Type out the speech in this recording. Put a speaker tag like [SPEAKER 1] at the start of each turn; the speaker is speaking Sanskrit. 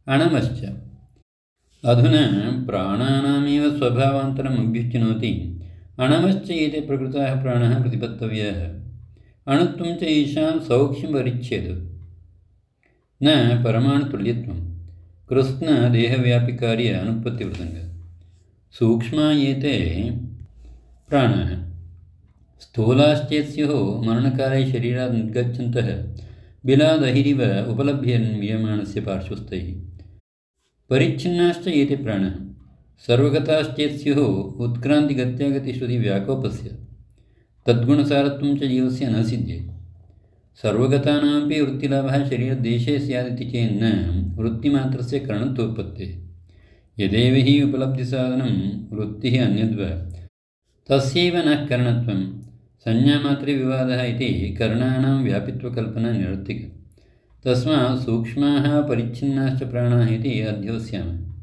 [SPEAKER 1] अणमश्च। अधुना प्राणानामेव स्वभावान्तरम् अभ्युच्यनोति अणमश्च एते प्रकृताः प्राणाः प्रतिपत्तव्याः। अणुत्वं च ईशां सौक्ष्म्यपरिच्छेदः न परमाणुतुल्यत्वं कृत्स्नदेहव्यापिकार्य अनुत्पत्तिप्रसङ्गः। सूक्ष्मा एते प्राणाः स्थूलाश्चेत् स्युः मरणकाले शरीरात् निर्गच्छन्तः बिलादहिरिव उपलभ्यमानस्य पार्श्वस्थैः। परिच्छिन्नाश्च एते प्राणाः सर्वगताश्चेत् स्युः उत्क्रान्तिगत्यागतिश्रुतिव्याकोपस्य तद्गुणसारत्वं च जीवस्य न सिद्ध्यति। सर्वगतानामपि वृत्तिलाभः शरीरदेशे स्यादिति चेन्न वृत्तिमात्रस्य करणत्वोत्पत्तेः। यदेव हि उपलब्धिसाधनं वृत्तिः अन्यद्वा तस्यैव न करणत्वं संज्ञामात्रे विवादः इति करणानां व्यापित्वकल्पना निरर्थिका। तस्मात् सूक्ष्माः परिच्छिन्नाश्च प्राणाः इति अध्योस्यामः।